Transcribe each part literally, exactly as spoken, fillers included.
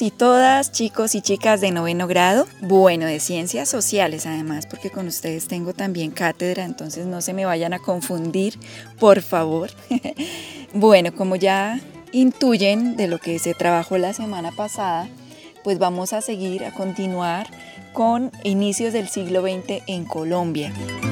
y todas, chicos y chicas de noveno grado, bueno, de ciencias sociales además, porque con ustedes tengo también cátedra, entonces no se me vayan a confundir, por favor. Bueno, como ya intuyen de lo que se trabajó la semana pasada, pues vamos a seguir, a continuar con inicios del siglo veinte en Colombia.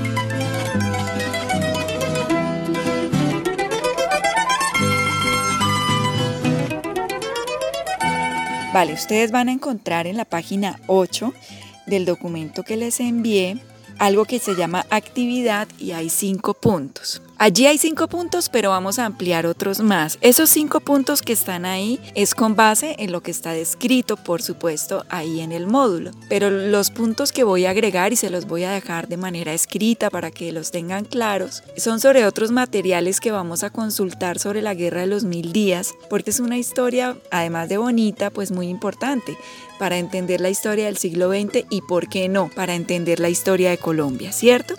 Vale, ustedes van a encontrar en la página ocho del documento que les envié algo que se llama actividad y hay cinco puntos. Allí hay cinco puntos, pero vamos a ampliar otros más. Esos cinco puntos que están ahí es con base en lo que está descrito, por supuesto, ahí en el módulo. Pero los puntos que voy a agregar y se los voy a dejar de manera escrita para que los tengan claros, son sobre otros materiales que vamos a consultar sobre la Guerra de los Mil Días, porque es una historia, además de bonita, pues muy importante para entender la historia del siglo veinte y, ¿por qué no?, para entender la historia de Colombia, ¿cierto?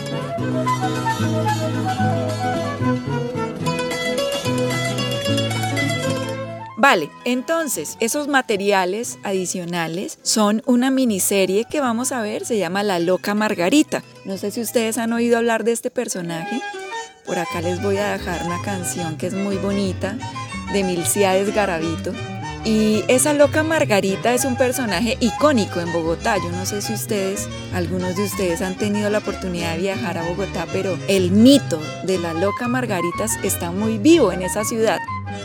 Vale, entonces esos materiales adicionales son una miniserie que vamos a ver, se llama La Loca Margarita. No sé si ustedes han oído hablar de este personaje. Por acá les voy a dejar una canción que es muy bonita de Milcíades Garavito. Y esa Loca Margarita es un personaje icónico en Bogotá. Yo no sé si ustedes, algunos de ustedes han tenido la oportunidad de viajar a Bogotá, pero el mito de la Loca Margarita está muy vivo en esa ciudad.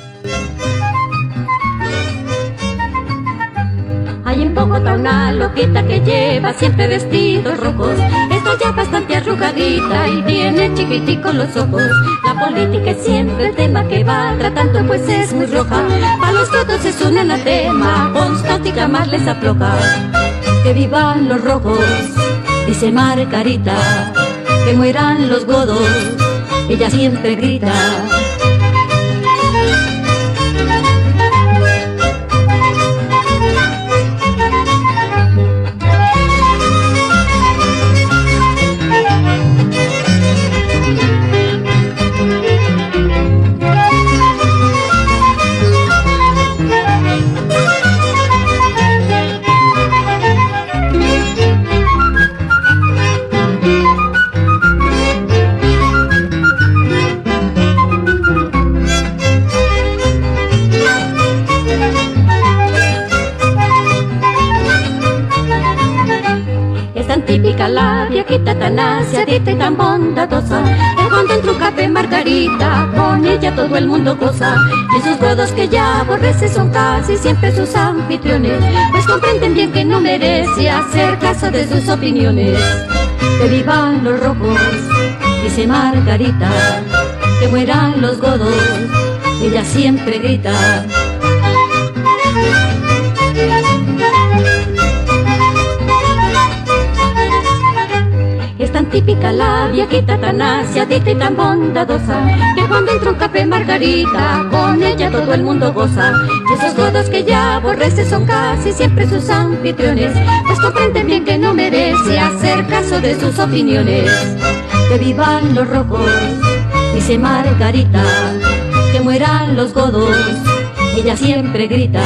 Hay en Bogotá una loquita que lleva siempre vestidos rojos. Está ya bastante arrugadita y tiene chiquiticos los ojos. La política es siempre el tema que va tratando, pues es muy roja. Para los todos es un anatema, constante y jamás les afloja. Que vivan los rojos, dice Margarita. Que mueran los godos, ella siempre grita. Típica la viejita tan aseadita y tan bondadosa, que cuando entra un café Margarita, con ella todo el mundo goza. Y esos godos que ya aborrece son casi siempre sus anfitriones, pues comprenden bien que no merece hacer caso de sus opiniones. Que vivan los rojos, dice Margarita. Que mueran los godos, ella siempre grita. Es tan típica la viejita tan aseadita y tan bondadosa, que cuando entra un café Margarita, con ella todo el mundo goza. Y esos godos que ya aborrece son casi siempre sus anfitriones, pues comprenden bien que no merece hacer caso de sus opiniones. Que vivan los rojos, dice Margarita. Que mueran los godos, ella siempre grita.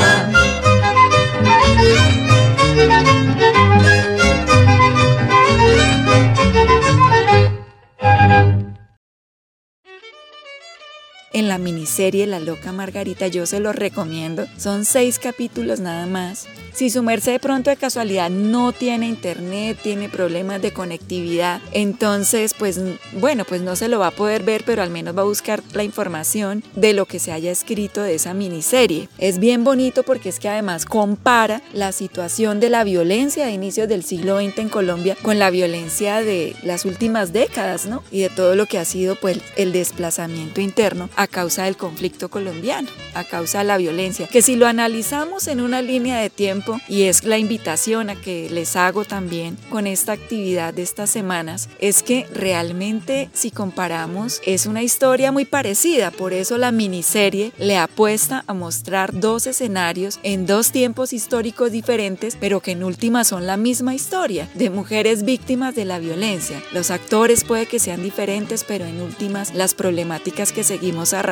En la miniserie La Loca Margarita yo se los recomiendo, son seis capítulos nada más. Si su merced de pronto de casualidad no tiene internet, tiene problemas de conectividad, entonces pues bueno, pues no se lo va a poder ver, pero al menos va a buscar la información de lo que se haya escrito de esa miniserie. Es bien bonito porque es que además compara la situación de la violencia de inicios del siglo veinte en Colombia con la violencia de las últimas décadas, ¿no? Y de todo lo que ha sido pues el desplazamiento interno a causa del conflicto colombiano, a causa de la violencia, que si lo analizamos en una línea de tiempo, y es la invitación a que les hago también con esta actividad de estas semanas, es que realmente si comparamos es una historia muy parecida. Por eso la miniserie le apuesta a mostrar dos escenarios en dos tiempos históricos diferentes, pero que en última son la misma historia de mujeres víctimas de la violencia. Los actores puede que sean diferentes, pero en últimas las problemáticas que seguimos arrastrando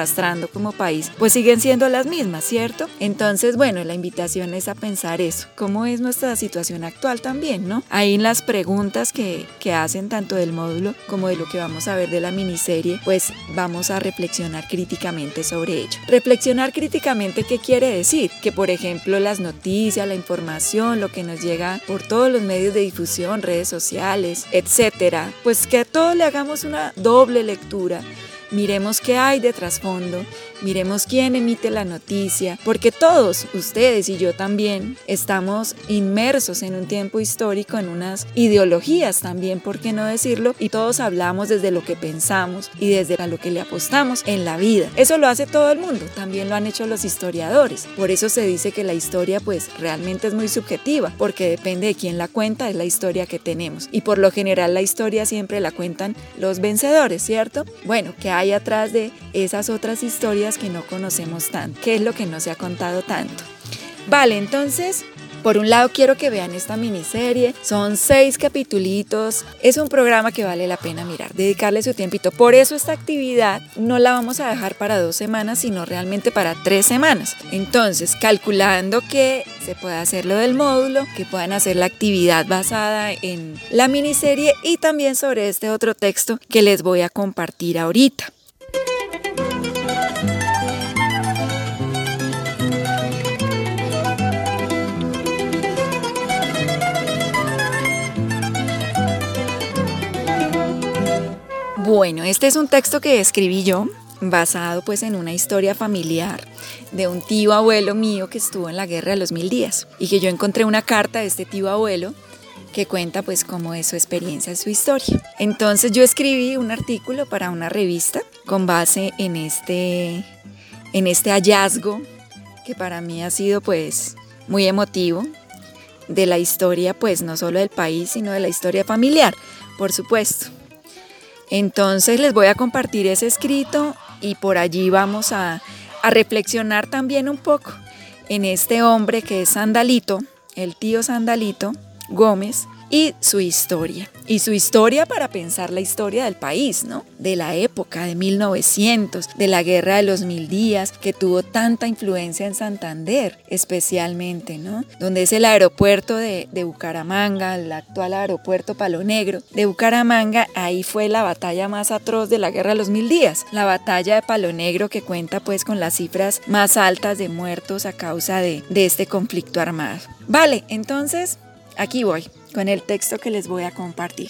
arrastrando como país, pues siguen siendo las mismas, ¿cierto? Entonces, bueno, la invitación es a pensar eso, cómo es nuestra situación actual también, ¿no? Ahí en las preguntas que, que hacen tanto del módulo como de lo que vamos a ver de la miniserie, pues vamos a reflexionar críticamente sobre ello. Reflexionar críticamente, ¿qué quiere decir? Que, por ejemplo, las noticias, la información, lo que nos llega por todos los medios de difusión, redes sociales, etcétera, pues que a todos le hagamos una doble lectura. Miremos qué hay de trasfondo, miremos quién emite la noticia, porque todos, ustedes y yo también, estamos inmersos en un tiempo histórico, en unas ideologías también, ¿por qué no decirlo? Y todos hablamos desde lo que pensamos y desde a lo que le apostamos en la vida. Eso lo hace todo el mundo, también lo han hecho los historiadores. Por eso se dice que la historia pues realmente es muy subjetiva, porque depende de quién la cuenta, es la historia que tenemos. Y por lo general la historia siempre la cuentan los vencedores, ¿cierto? Bueno, ¿qué hay atrás de esas otras historias que no conocemos tanto? ¿Qué es lo que no se ha contado tanto? Vale, entonces, por un lado quiero que vean esta miniserie, son seis capitulitos, es un programa que vale la pena mirar, dedicarle su tiempito. Por eso esta actividad no la vamos a dejar para dos semanas, sino realmente para tres semanas. Entonces, calculando que se pueda hacer lo del módulo, que puedan hacer la actividad basada en la miniserie y también sobre este otro texto que les voy a compartir ahorita. Bueno, este es un texto que escribí yo, basado pues en una historia familiar de un tío abuelo mío que estuvo en la guerra de los mil días y que yo encontré una carta de este tío abuelo que cuenta pues cómo es su experiencia, su historia. Entonces yo escribí un artículo para una revista con base en este, en este hallazgo que para mí ha sido pues muy emotivo de la historia pues no solo del país sino de la historia familiar, por supuesto. Entonces les voy a compartir ese escrito y por allí vamos a, a reflexionar también un poco en este hombre que es Sandalito, el tío Sandalito Gómez, y su historia. Y su historia para pensar la historia del país, ¿no? De la época de mil novecientos, de la guerra de los mil días, que tuvo tanta influencia en Santander, especialmente, ¿no? Donde es el aeropuerto de, de Bucaramanga, el actual aeropuerto Palo Negro de Bucaramanga. Ahí fue la batalla más atroz de la guerra de los mil días. La batalla de Palo Negro, que cuenta pues con las cifras más altas de muertos a causa de, de este conflicto armado. Vale, entonces aquí voy con el texto que les voy a compartir.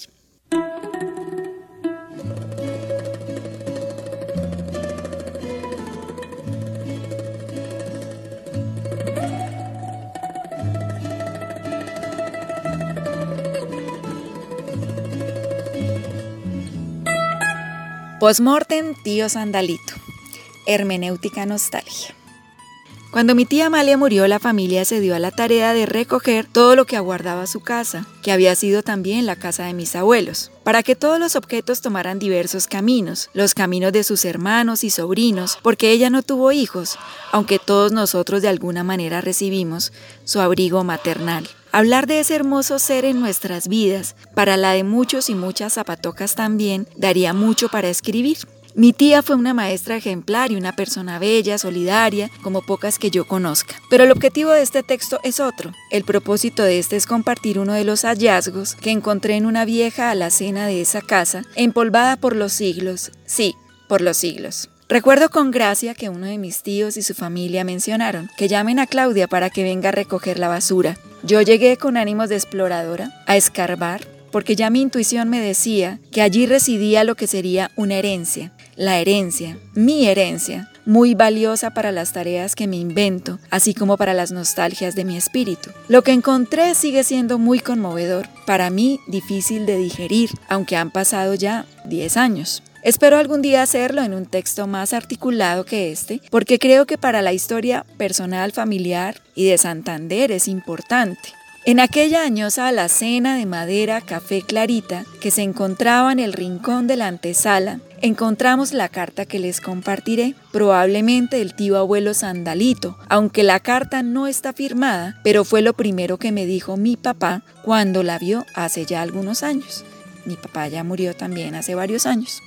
Postmortem, tío Sandalito. Hermenéutica nostalgia. Cuando mi tía Amalia murió, la familia se dio a la tarea de recoger todo lo que aguardaba su casa, que había sido también la casa de mis abuelos, para que todos los objetos tomaran diversos caminos, los caminos de sus hermanos y sobrinos, porque ella no tuvo hijos, aunque todos nosotros de alguna manera recibimos su abrigo maternal. Hablar de ese hermoso ser en nuestras vidas, para la de muchos y muchas zapatocas también, daría mucho para escribir. Mi tía fue una maestra ejemplar y una persona bella, solidaria, como pocas que yo conozca. Pero el objetivo de este texto es otro. El propósito de este es compartir uno de los hallazgos que encontré en una vieja alacena de esa casa, empolvada por los siglos. Sí, por los siglos. Recuerdo con gracia que uno de mis tíos y su familia mencionaron que llamen a Claudia para que venga a recoger la basura. Yo llegué con ánimos de exploradora a escarbar, porque ya mi intuición me decía que allí residía lo que sería una herencia. La herencia, mi herencia, muy valiosa para las tareas que me invento, así como para las nostalgias de mi espíritu. Lo que encontré sigue siendo muy conmovedor, para mí difícil de digerir, aunque han pasado ya diez años. Espero algún día hacerlo en un texto más articulado que este, porque creo que para la historia personal, familiar y de Santander es importante. En aquella añosa alacena de madera café clarita que se encontraba en el rincón de la antesala, encontramos la carta que les compartiré, probablemente del tío abuelo Sandalito, aunque la carta no está firmada, pero fue lo primero que me dijo mi papá cuando la vio hace ya algunos años. Mi papá ya murió también hace varios años.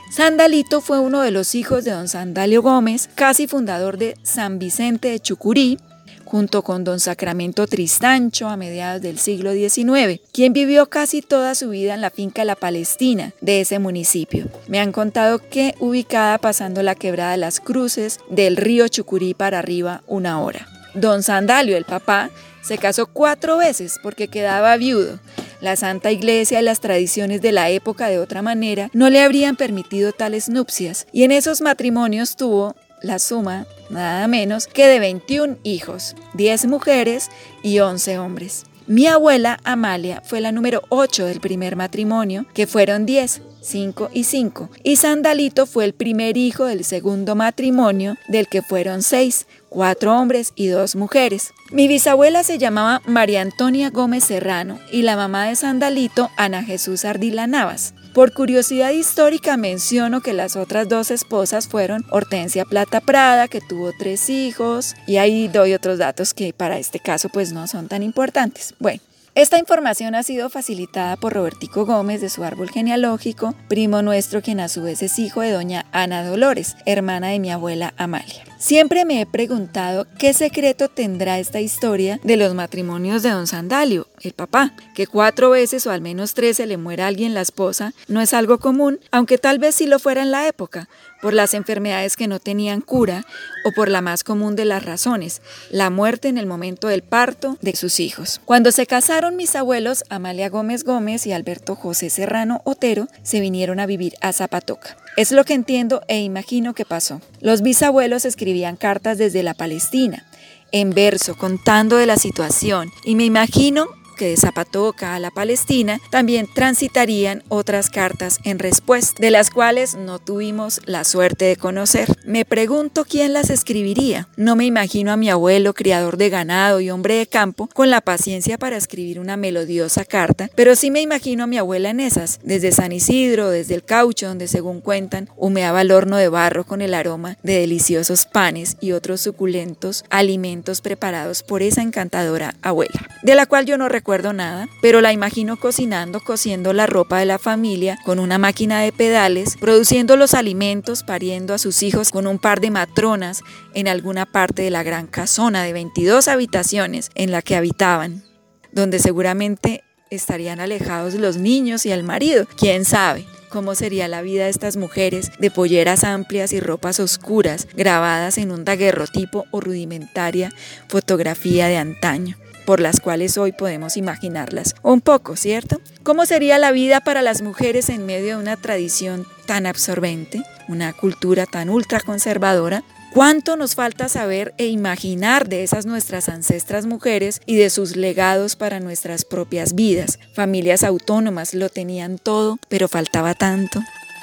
Sandalito fue uno de los hijos de don Sandalio Gómez, casi fundador de San Vicente de Chucurí, junto con don Sacramento Tristancho a mediados del siglo diecinueve, quien vivió casi toda su vida en la finca La Palestina de ese municipio. Me han contado que ubicada pasando la quebrada de las Cruces del río Chucurí para arriba una hora. Don Sandalio, el papá, se casó cuatro veces porque quedaba viudo. La Santa Iglesia y las tradiciones de la época de otra manera no le habrían permitido tales nupcias, y en esos matrimonios tuvo la suma, nada menos que de veintiún hijos, diez mujeres y once hombres. Mi abuela Amalia fue la número ocho del primer matrimonio, que fueron diez, cinco y cinco, y Sandalito fue el primer hijo del segundo matrimonio, del que fueron seis, cuatro hombres y dos mujeres. Mi bisabuela se llamaba María Antonia Gómez Serrano y la mamá de Sandalito, Ana Jesús Ardila Navas. Por curiosidad histórica menciono que las otras dos esposas fueron Hortensia Plata Prada, que tuvo tres hijos, y ahí doy otros datos que para este caso pues no son tan importantes. Bueno, esta información ha sido facilitada por Robertico Gómez de su árbol genealógico, primo nuestro, quien a su vez es hijo de doña Ana Dolores, hermana de mi abuela Amalia. Siempre me he preguntado qué secreto tendrá esta historia de los matrimonios de don Sandalio, el papá, que cuatro veces o al menos tres se le muera a alguien la esposa, no es algo común, aunque tal vez sí lo fuera en la época, por las enfermedades que no tenían cura o por la más común de las razones, la muerte en el momento del parto de sus hijos. Cuando se casaron mis abuelos, Amalia Gómez Gómez y Alberto José Serrano Otero, se vinieron a vivir a Zapatoca. Es lo que entiendo e imagino que pasó. Los bisabuelos escribían cartas desde la Palestina, en verso, contando de la situación, y me imagino que de Zapatoca a la Palestina también transitarían otras cartas en respuesta, de las cuales no tuvimos la suerte de conocer. Me pregunto quién las escribiría. No me imagino a mi abuelo, criador de ganado y hombre de campo, con la paciencia para escribir una melodiosa carta, pero sí me imagino a mi abuela en esas, desde San Isidro, desde el Caucho, donde según cuentan, humeaba el horno de barro con el aroma de deliciosos panes y otros suculentos alimentos preparados por esa encantadora abuela, de la cual yo no recuerdo recuerdo nada, pero la imagino cocinando, cosiendo la ropa de la familia con una máquina de pedales, produciendo los alimentos, pariendo a sus hijos con un par de matronas en alguna parte de la gran casona de veintidós habitaciones en la que habitaban, donde seguramente estarían alejados los niños y el marido, quién sabe. ¿Cómo sería la vida de estas mujeres de polleras amplias y ropas oscuras grabadas en un daguerrotipo o rudimentaria fotografía de antaño, por las cuales hoy podemos imaginarlas un poco, ¿cierto? ¿Cómo sería la vida para las mujeres en medio de una tradición tan absorbente, una cultura tan ultraconservadora? ¿Cuánto nos falta saber e imaginar de esas nuestras ancestras mujeres y de sus legados para nuestras propias vidas? Familias autónomas lo tenían todo, pero faltaba tanto.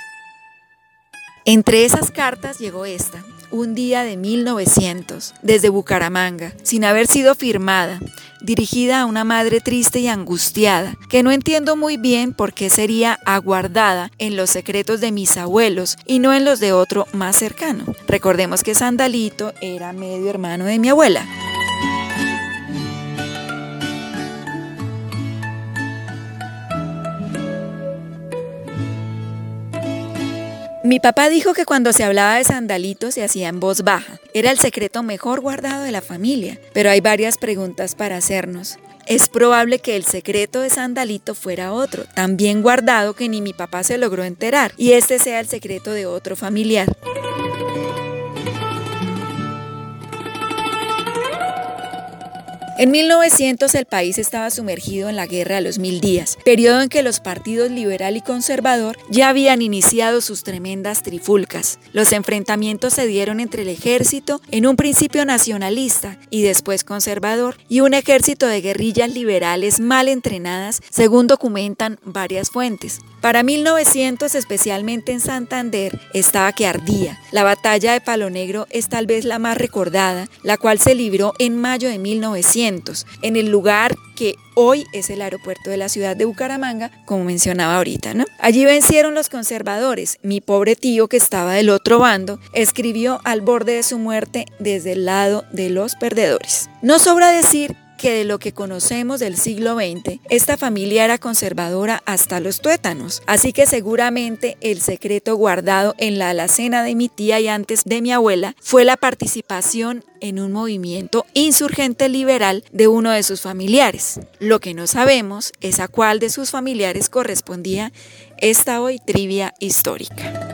Entre esas cartas llegó esta, un día de mil novecientos, desde Bucaramanga, sin haber sido firmada, dirigida a una madre triste y angustiada, que no entiendo muy bien por qué sería aguardada en los secretos de mis abuelos y no en los de otro más cercano. Recordemos que Sandalito era medio hermano de mi abuela. Mi papá dijo que cuando se hablaba de Sandalito se hacía en voz baja. Era el secreto mejor guardado de la familia. Pero hay varias preguntas para hacernos. Es probable que el secreto de Sandalito fuera otro, tan bien guardado que ni mi papá se logró enterar, y este sea el secreto de otro familiar. En mil novecientos el país estaba sumergido en la Guerra de los Mil Días, periodo en que los partidos liberal y conservador ya habían iniciado sus tremendas trifulcas. Los enfrentamientos se dieron entre el ejército, en un principio nacionalista y después conservador, y un ejército de guerrillas liberales mal entrenadas, según documentan varias fuentes. Para mil novecientos, especialmente en Santander, estaba que ardía. La batalla de Palo Negro es tal vez la más recordada, la cual se libró en mayo de mil novecientos, en el lugar que hoy es el aeropuerto de la ciudad de Bucaramanga, como mencionaba ahorita, ¿no? Allí vencieron los conservadores. Mi pobre tío, que estaba del otro bando, escribió al borde de su muerte desde el lado de los perdedores. No sobra decir que que de lo que conocemos del siglo veinte, esta familia era conservadora hasta los tuétanos, así que seguramente el secreto guardado en la alacena de mi tía y antes de mi abuela fue la participación en un movimiento insurgente liberal de uno de sus familiares. Lo que no sabemos es a cuál de sus familiares correspondía esta hoy trivia histórica.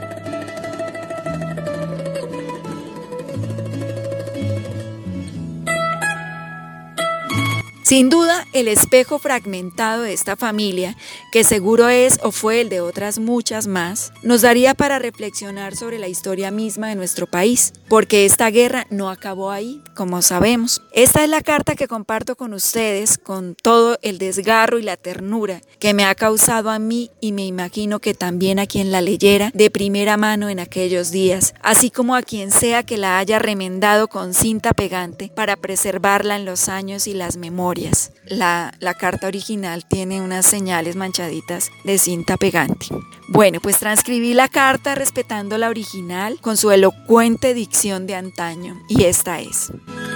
Sin duda, el espejo fragmentado de esta familia, que seguro es o fue el de otras muchas más, nos daría para reflexionar sobre la historia misma de nuestro país, porque esta guerra no acabó ahí, como sabemos. Esta es la carta que comparto con ustedes, con todo el desgarro y la ternura que me ha causado a mí y me imagino que también a quien la leyera de primera mano en aquellos días, así como a quien sea que la haya remendado con cinta pegante para preservarla en los años y las memorias. La, la carta original tiene unas señales manchaditas de cinta pegante. Bueno, pues transcribí la carta respetando la original con su elocuente dicción de antaño, y esta es: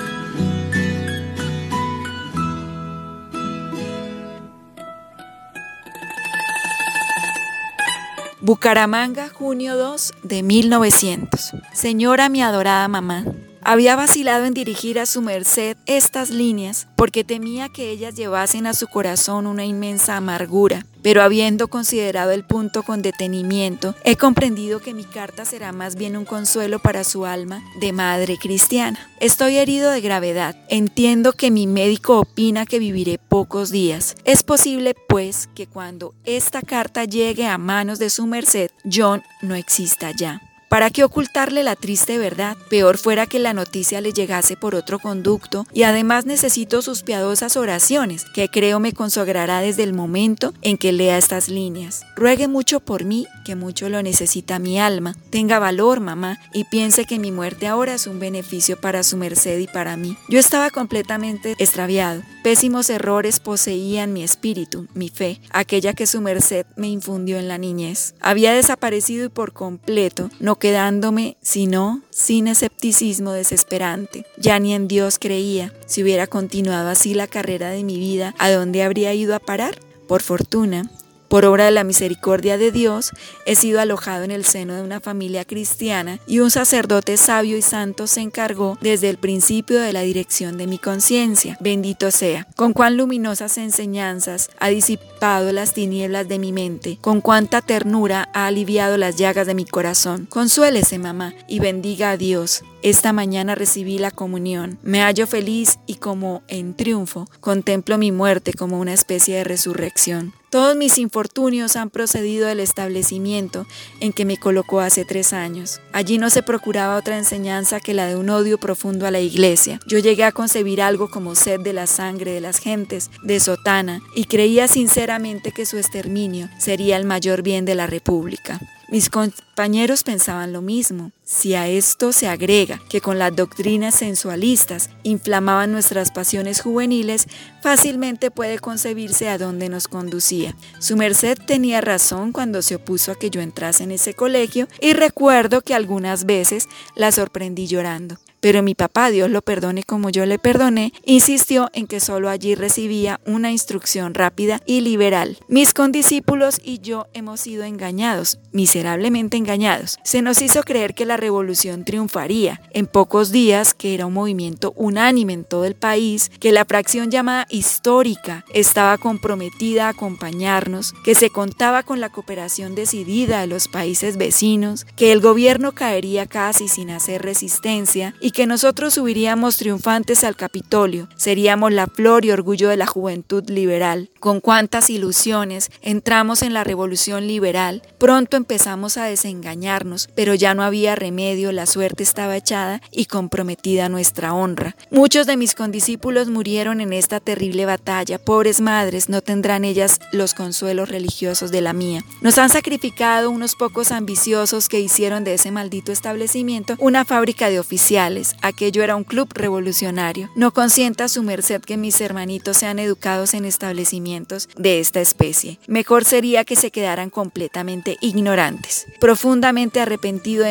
Bucaramanga, junio dos de mil novecientos. Señora mi adorada mamá, había vacilado en dirigir a su merced estas líneas porque temía que ellas llevasen a su corazón una inmensa amargura, pero habiendo considerado el punto con detenimiento, he comprendido que mi carta será más bien un consuelo para su alma de madre cristiana. Estoy herido de gravedad, entiendo que mi médico opina que viviré pocos días. Es posible, pues, que cuando esta carta llegue a manos de su merced, yo no exista ya. ¿Para qué ocultarle la triste verdad? Peor fuera que la noticia le llegase por otro conducto, y además necesito sus piadosas oraciones, que creo me consagrará desde el momento en que lea estas líneas. Ruegue mucho por mí, que mucho lo necesita mi alma. Tenga valor, mamá, y piense que mi muerte ahora es un beneficio para su merced y para mí. Yo estaba completamente extraviado. Pésimos errores poseían mi espíritu, mi fe, aquella que su merced me infundió en la niñez. Había desaparecido y por completo, no quedándome sino sin escepticismo desesperante. Ya ni en Dios creía. Si hubiera continuado así la carrera de mi vida, ¿a dónde habría ido a parar? Por fortuna, por obra de la misericordia de Dios, he sido alojado en el seno de una familia cristiana y un sacerdote sabio y santo se encargó desde el principio de la dirección de mi conciencia. Bendito sea. Con cuán luminosas enseñanzas ha disipado las tinieblas de mi mente, con cuánta ternura ha aliviado las llagas de mi corazón. Consuélese, mamá, y bendiga a Dios. Esta mañana recibí la comunión. Me hallo feliz y como en triunfo contemplo mi muerte como una especie de resurrección. Todos mis infortunios han procedido del establecimiento en que me colocó hace tres años. Allí no se procuraba otra enseñanza que la de un odio profundo a la iglesia. Yo llegué a concebir algo como sed de la sangre de las gentes de sotana y creía sinceramente que su exterminio sería el mayor bien de la república. Mis compañeros pensaban lo mismo. Si a esto se agrega que con las doctrinas sensualistas inflamaban nuestras pasiones juveniles, fácilmente puede concebirse a dónde nos conducía. Su merced tenía razón cuando se opuso a que yo entrase en ese colegio, y recuerdo que algunas veces la sorprendí llorando. Pero mi papá, Dios lo perdone como yo le perdoné, insistió en que solo allí recibía una instrucción rápida y liberal. Mis condiscípulos y yo hemos sido engañados, miserablemente engañados. Se nos hizo creer que la revolución triunfaría en pocos días, que era un movimiento unánime en todo el país, que la fracción llamada histórica estaba comprometida a acompañarnos, que se contaba con la cooperación decidida de los países vecinos, que el gobierno caería casi sin hacer resistencia y que nosotros subiríamos triunfantes al Capitolio, seríamos la flor y orgullo de la juventud liberal. Con cuántas ilusiones entramos en la revolución liberal, pronto empezamos a desengañarnos, pero ya no había remedio, la suerte estaba echada y comprometida nuestra honra. Muchos de mis condiscípulos murieron en esta terrible batalla, pobres madres, no tendrán ellas los consuelos religiosos de la mía. Nos han sacrificado unos pocos ambiciosos que hicieron de ese maldito establecimiento una fábrica de oficiales. Aquello era un club revolucionario. No consienta su merced que mis hermanitos sean educados en establecimientos de esta especie. Mejor sería que se quedaran completamente ignorantes. Profundamente arrepentido de mis locuras,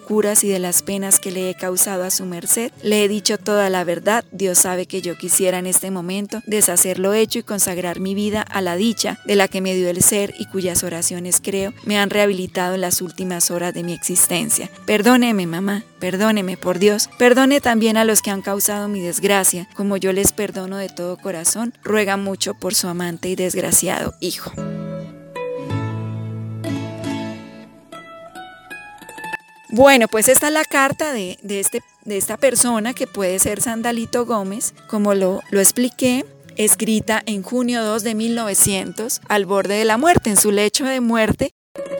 locuras y de las penas que le he causado a su merced. Le he dicho toda la verdad. Dios sabe que yo quisiera en este momento deshacer lo hecho y consagrar mi vida a la dicha de la que me dio el ser y cuyas oraciones, creo, me han rehabilitado en las últimas horas de mi existencia. Perdóneme, mamá, perdóneme, por Dios. Perdone también a los que han causado mi desgracia, como yo les perdono de todo corazón. Ruega mucho por su amante y desgraciado hijo. Bueno, pues esta es la carta de, de, este, de esta persona que puede ser Sandalito Gómez, como lo, lo expliqué, escrita en junio segundo de mil novecientos, al borde de la muerte, en su lecho de muerte.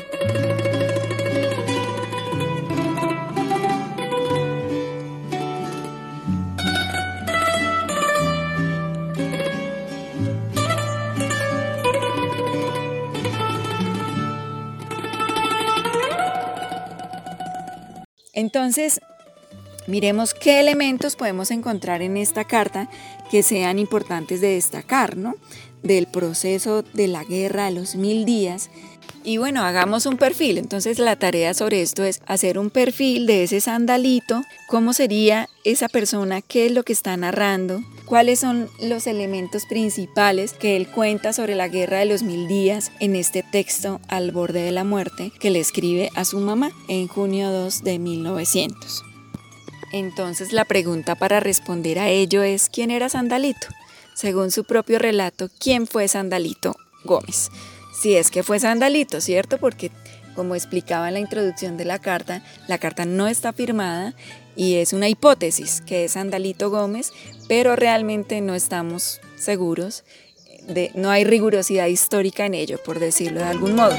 Entonces, miremos qué elementos podemos encontrar en esta carta que sean importantes de destacar, ¿no? Del proceso de la guerra a los mil días. Y bueno, hagamos un perfil. Entonces la tarea sobre esto es hacer un perfil de ese Sandalito. ¿Cómo sería esa persona? ¿Qué es lo que está narrando? ¿Cuáles son los elementos principales que él cuenta sobre la guerra de los mil días en este texto al borde de la muerte que le escribe a su mamá en junio segundo de mil novecientos? Entonces la pregunta para responder a ello es ¿quién era Sandalito? Según su propio relato, ¿quién fue Sandalito Gómez? Si es que fue Sandalito, ¿cierto? Porque como explicaba en la introducción de la carta, la carta no está firmada y es una hipótesis que es Sandalito Gómez, pero realmente no estamos seguros, de, no hay rigurosidad histórica en ello, por decirlo de algún modo.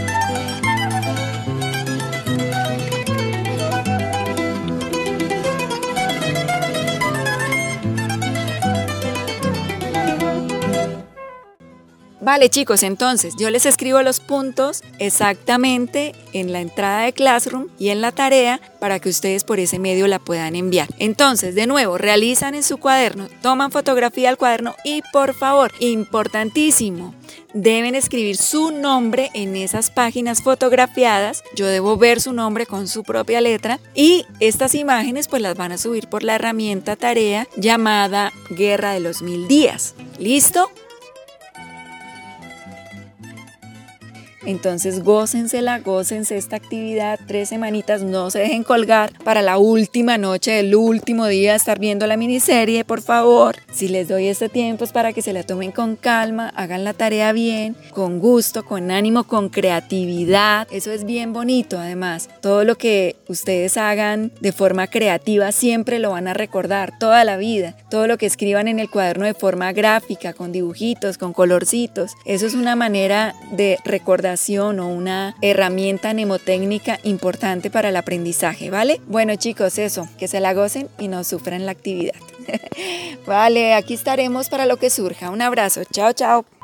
Vale, chicos, entonces yo les escribo los puntos exactamente en la entrada de Classroom y en la tarea para que ustedes por ese medio la puedan enviar. Entonces, de nuevo, realizan en su cuaderno, toman fotografía al cuaderno y por favor, importantísimo, deben escribir su nombre en esas páginas fotografiadas. Yo debo ver su nombre con su propia letra y estas imágenes pues las van a subir por la herramienta tarea llamada Guerra de los Mil Días. ¿Listo? Entonces gócensela, gócense esta actividad, tres semanitas, no se dejen colgar para la última noche del último día estar viendo la miniserie, por favor. Si les doy este tiempo es para que se la tomen con calma, hagan la tarea bien, con gusto, con ánimo, con creatividad. Eso es bien bonito además. Todo lo que ustedes hagan de forma creativa siempre lo van a recordar toda la vida. Todo lo que escriban en el cuaderno de forma gráfica, con dibujitos, con colorcitos. Eso es una manera de recordar o una herramienta mnemotécnica importante para el aprendizaje, ¿vale? Bueno, chicos, eso, que se la gocen y no sufran la actividad. Vale, aquí estaremos para lo que surja. Un abrazo, chao, chao.